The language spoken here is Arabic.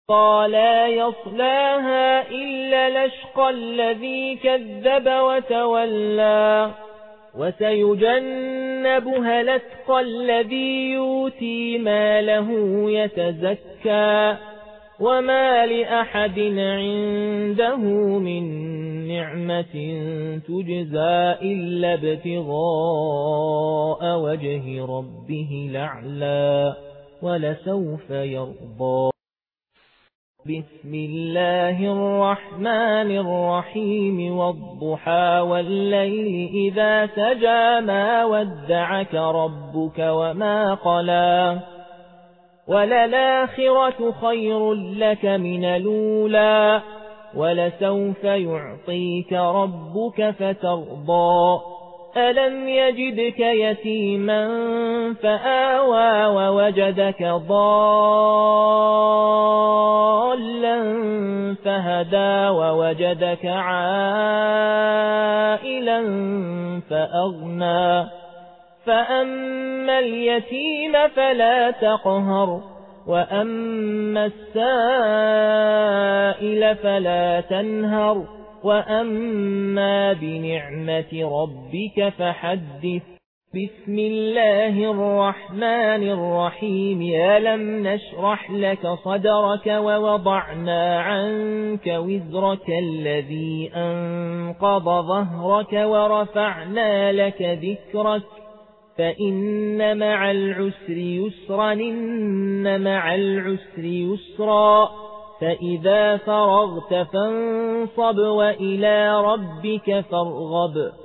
لا يصلاها إلا الأشقى الذي كذب وتولى وسيجنبها الأتقى الذي يؤتي ماله يتزكى وما لأحد عنده من نعمة تجزى إلا ابتغاء وجه ربه الأعلى ولسوف يرضى. بسم الله الرحمن الرحيم والضحى والليل إذا سجى ما ودعك ربك وما قلى وللآخرة خير لك من الأولى ولسوف يعطيك ربك فترضى ألم يجدك يتيما فآوى ووجدك ضالا فهدى ووجدك عائلا فأغنى فأما اليتيم فلا تقهر وأما السائل فلا تنهر وأما بنعمة ربك فحدث. بسم الله الرحمن الرحيم ألم نشرح لك صدرك ووضعنا عنك وزرك الذي أنقض ظهرك ورفعنا لك ذكرك فإن مع العسر يسرا إن مع العسر يسرا فإذا فرغت فانصب وإلى ربك فارغب.